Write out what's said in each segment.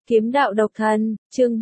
Kiếm đạo độc thần, chương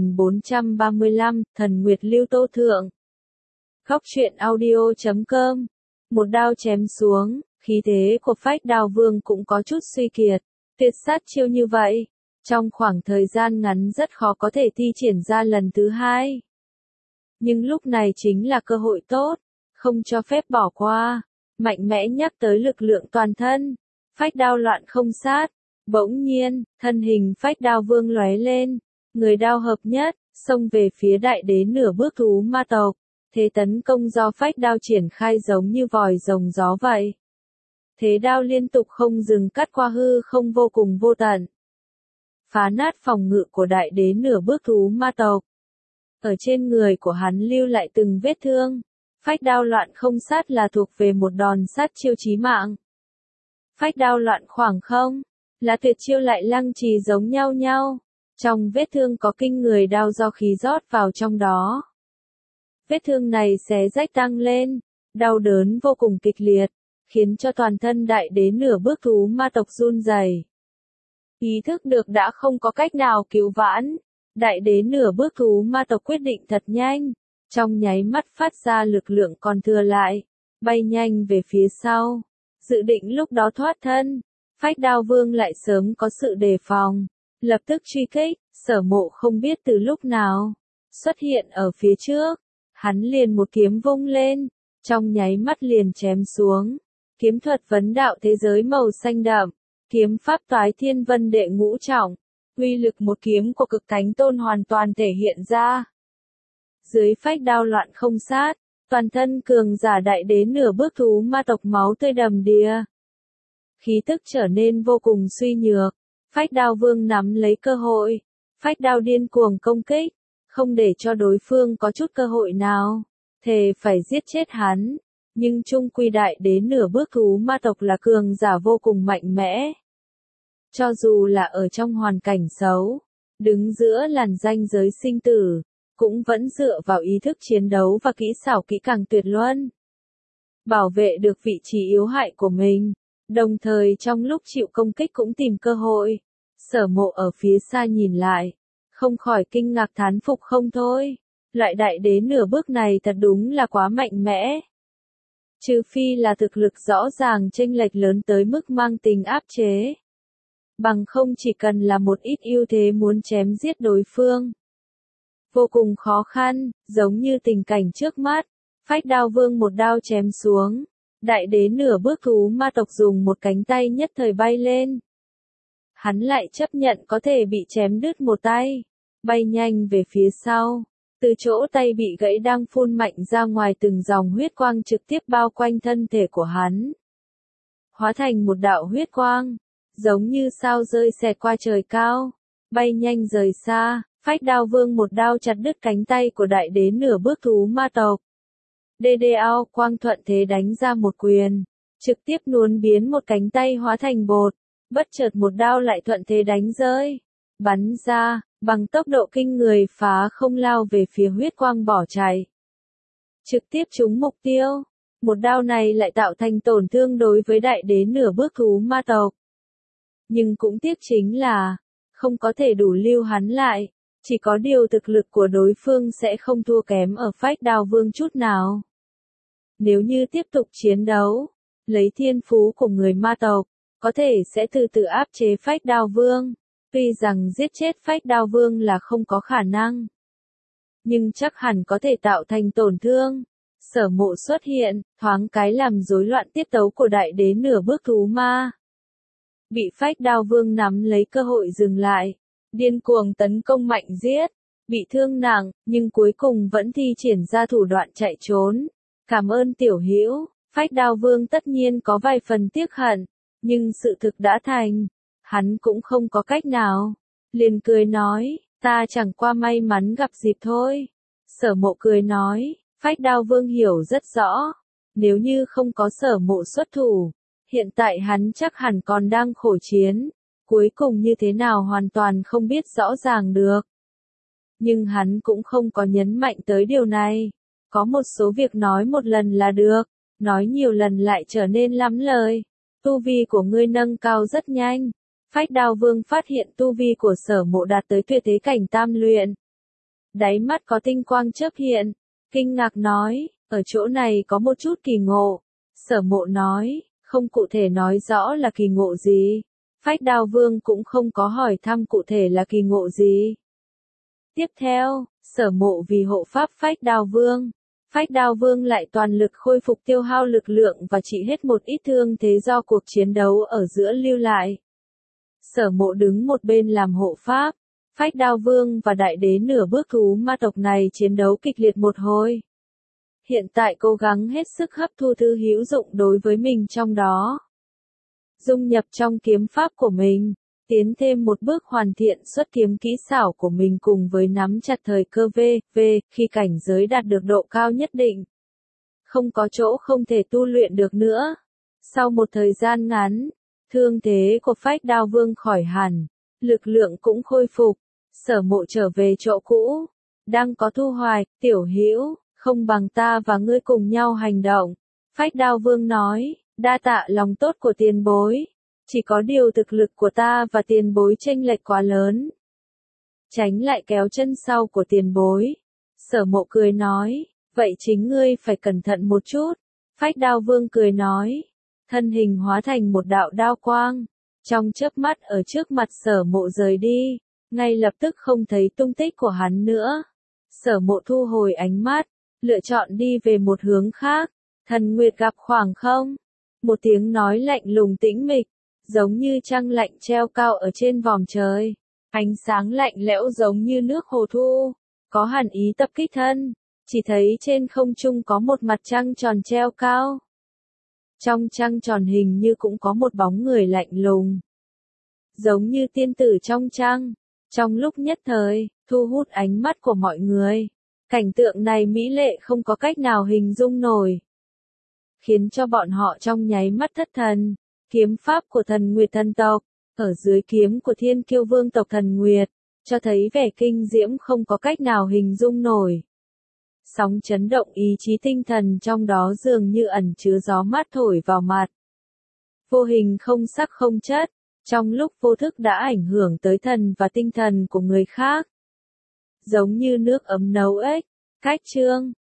3435, Thần Nguyệt Lưu Tô Thượng. Góc truyện audio.com. Một đao chém xuống, khí thế của Phách Đao Vương cũng có chút suy kiệt. Tuyệt sát chiêu như vậy, trong khoảng thời gian ngắn rất khó có thể thi triển ra lần thứ hai. Nhưng lúc này chính là cơ hội tốt, không cho phép bỏ qua. Mạnh mẽ nhắc tới lực lượng toàn thân. Phách đao loạn không sát. Bỗng nhiên, thân hình Phách Đao Vương lóe lên, người đao hợp nhất, xông về phía đại đế nửa bước thú ma tộc. Thế tấn công do Phách Đao triển khai giống như vòi rồng gió vậy. Thế đao liên tục không dừng cắt qua hư không vô cùng vô tận. Phá nát phòng ngự của đại đế nửa bước thú ma tộc. Ở trên người của hắn lưu lại từng vết thương. Phách đao loạn không sát là thuộc về một đòn sát chiêu chí mạng. Phách đao loạn khoảng không là tuyệt chiêu lại lăng trì giống nhau. Trong vết thương có kinh người đao do khí rót vào trong đó. Vết thương này xé rách tăng lên, đau đớn vô cùng kịch liệt, khiến cho toàn thân đại đế nửa bước thú ma tộc run rẩy. Ý thức được đã không có cách nào cứu vãn, đại đế nửa bước thú ma tộc quyết định thật nhanh, trong nháy mắt phát ra lực lượng còn thừa lại, bay nhanh về phía sau, dự định lúc đó thoát thân. Phách Đao Vương lại sớm có sự đề phòng, lập tức truy kích. Sở Mộ không biết từ lúc nào xuất hiện ở phía trước, hắn liền một kiếm vung lên, trong nháy mắt liền chém xuống. Kiếm thuật vấn đạo thế giới màu xanh đậm, kiếm pháp toái thiên vân đệ ngũ trọng, uy lực một kiếm của Cực Thánh Tôn hoàn toàn thể hiện ra. Dưới phách đao loạn không sát, toàn thân cường giả đại đế nửa bước thú ma tộc máu tươi đầm đìa. Khí tức trở nên vô cùng suy nhược, Phách Đao Vương nắm lấy cơ hội, phách đao điên cuồng công kích, không để cho đối phương có chút cơ hội nào, thề phải giết chết hắn, nhưng chung quy đại đế nửa bước thú ma tộc là cường giả vô cùng mạnh mẽ. Cho dù là ở trong hoàn cảnh xấu, đứng giữa làn ranh giới sinh tử, cũng vẫn dựa vào ý thức chiến đấu và kỹ xảo kỹ càng tuyệt luân, bảo vệ được vị trí yếu hại của mình. Đồng thời trong lúc chịu công kích cũng tìm cơ hội. Sở Mộ ở phía xa nhìn lại, không khỏi kinh ngạc thán phục không thôi. Loại đại đế nửa bước này thật đúng là quá mạnh mẽ. Trừ phi là thực lực rõ ràng chênh lệch lớn tới mức mang tính áp chế. Bằng không chỉ cần là một ít ưu thế muốn chém giết đối phương. Vô cùng khó khăn, giống như tình cảnh trước mắt. Phách Đao Vương một đao chém xuống. Đại đế nửa bước thú ma tộc dùng một cánh tay nhất thời bay lên. Hắn lại chấp nhận có thể bị chém đứt một tay, bay nhanh về phía sau. Từ chỗ tay bị gãy đang phun mạnh ra ngoài từng dòng huyết quang trực tiếp bao quanh thân thể của hắn. Hóa thành một đạo huyết quang, giống như sao rơi xẹt qua trời cao, bay nhanh rời xa. Phách Đao Vương một đao chặt đứt cánh tay của đại đế nửa bước thú ma tộc. DDO quang thuận thế đánh ra một quyền, trực tiếp nuốt biến một cánh tay hóa thành bột, bất chợt một đao lại thuận thế đánh rơi, bắn ra, bằng tốc độ kinh người phá không lao về phía huyết quang bỏ chạy. Trực tiếp trúng mục tiêu, một đao này lại tạo thành tổn thương đối với đại đế nửa bước thú ma tộc. Nhưng cũng tiếc chính là, không có thể đủ lưu hắn lại. Chỉ có điều thực lực của đối phương sẽ không thua kém ở Phách Đao Vương chút nào. Nếu như tiếp tục chiến đấu, lấy thiên phú của người ma tộc, có thể sẽ từ từ áp chế Phách Đao Vương. Tuy rằng giết chết Phách Đao Vương là không có khả năng, nhưng chắc hẳn có thể tạo thành tổn thương. Sở Mộ xuất hiện, thoáng cái làm rối loạn tiết tấu của đại đế nửa bước thú ma. Bị Phách Đao Vương nắm lấy cơ hội dừng lại. Điên cuồng tấn công mạnh giết, bị thương nặng, nhưng cuối cùng vẫn thi triển ra thủ đoạn chạy trốn. Cảm ơn tiểu hữu. Phách Đao Vương tất nhiên có vài phần tiếc hận, nhưng sự thực đã thành, hắn cũng không có cách nào. Liền cười nói, ta chẳng qua may mắn gặp dịp thôi. Sở Mộ cười nói, Phách Đao Vương hiểu rất rõ, nếu như không có Sở Mộ xuất thủ, hiện tại hắn chắc hẳn còn đang khổ chiến. Cuối cùng như thế nào hoàn toàn không biết rõ ràng được. Nhưng hắn cũng không có nhấn mạnh tới điều này. Có một số việc nói một lần là được, nói nhiều lần lại trở nên lắm lời. Tu vi của ngươi nâng cao rất nhanh. Phách Đao Vương phát hiện tu vi của Sở Mộ đạt tới tuyệt thế cảnh tam luyện. Đáy mắt có tinh quang chớp hiện, kinh ngạc nói, ở chỗ này có một chút kỳ ngộ. Sở Mộ nói, không cụ thể nói rõ là kỳ ngộ gì. Phách Đao Vương cũng không có hỏi thăm cụ thể là kỳ ngộ gì. Tiếp theo, Sở Mộ vì hộ pháp Phách Đao Vương. Phách Đao Vương lại toàn lực khôi phục tiêu hao lực lượng và trị hết một ít thương thế do cuộc chiến đấu ở giữa lưu lại. Sở Mộ đứng một bên làm hộ pháp. Phách Đao Vương và đại đế nửa bước thú ma tộc này chiến đấu kịch liệt một hồi. Hiện tại cố gắng hết sức hấp thu thứ hữu dụng đối với mình trong đó. Dung nhập trong kiếm pháp của mình, tiến thêm một bước hoàn thiện xuất kiếm kỹ xảo của mình cùng với nắm chặt thời cơ khi cảnh giới đạt được độ cao nhất định. Không có chỗ không thể tu luyện được nữa. Sau một thời gian ngắn, thương thế của Phách Đao Vương khỏi hẳn, lực lượng cũng khôi phục, Sở Mộ trở về chỗ cũ, đang có thu hoạch, tiểu hữu, không bằng ta và ngươi cùng nhau hành động. Phách Đao Vương nói, đa tạ lòng tốt của tiền bối, chỉ có điều thực lực của ta và tiền bối chênh lệch quá lớn. Tránh lại kéo chân sau của tiền bối. Sở Mộ cười nói, vậy chính ngươi phải cẩn thận một chút. Phách Đao Vương cười nói, thân hình hóa thành một đạo đao quang, trong chớp mắt ở trước mặt Sở Mộ rời đi, ngay lập tức không thấy tung tích của hắn nữa. Sở Mộ thu hồi ánh mắt, lựa chọn đi về một hướng khác. Thần Nguyệt gặp khoảng không? Một tiếng nói lạnh lùng tĩnh mịch, giống như trăng lạnh treo cao ở trên vòm trời. Ánh sáng lạnh lẽo giống như nước hồ thu, có hàn ý tập kích thân. Chỉ thấy trên không trung có một mặt trăng tròn treo cao. Trong trăng tròn hình như cũng có một bóng người lạnh lùng, giống như tiên tử trong trăng. Trong lúc nhất thời, thu hút ánh mắt của mọi người. Cảnh tượng này mỹ lệ không có cách nào hình dung nổi, khiến cho bọn họ trong nháy mắt thất thần. Kiếm pháp của Thần Nguyệt thần tộc, ở dưới kiếm của Thiên Kiêu Vương tộc Thần Nguyệt, cho thấy vẻ kinh diễm không có cách nào hình dung nổi. Sóng chấn động ý chí tinh thần trong đó dường như ẩn chứa gió mát thổi vào mặt. Vô hình không sắc không chất, trong lúc vô thức đã ảnh hưởng tới thần và tinh thần của người khác. Giống như nước ấm nấu ếch, cách chương.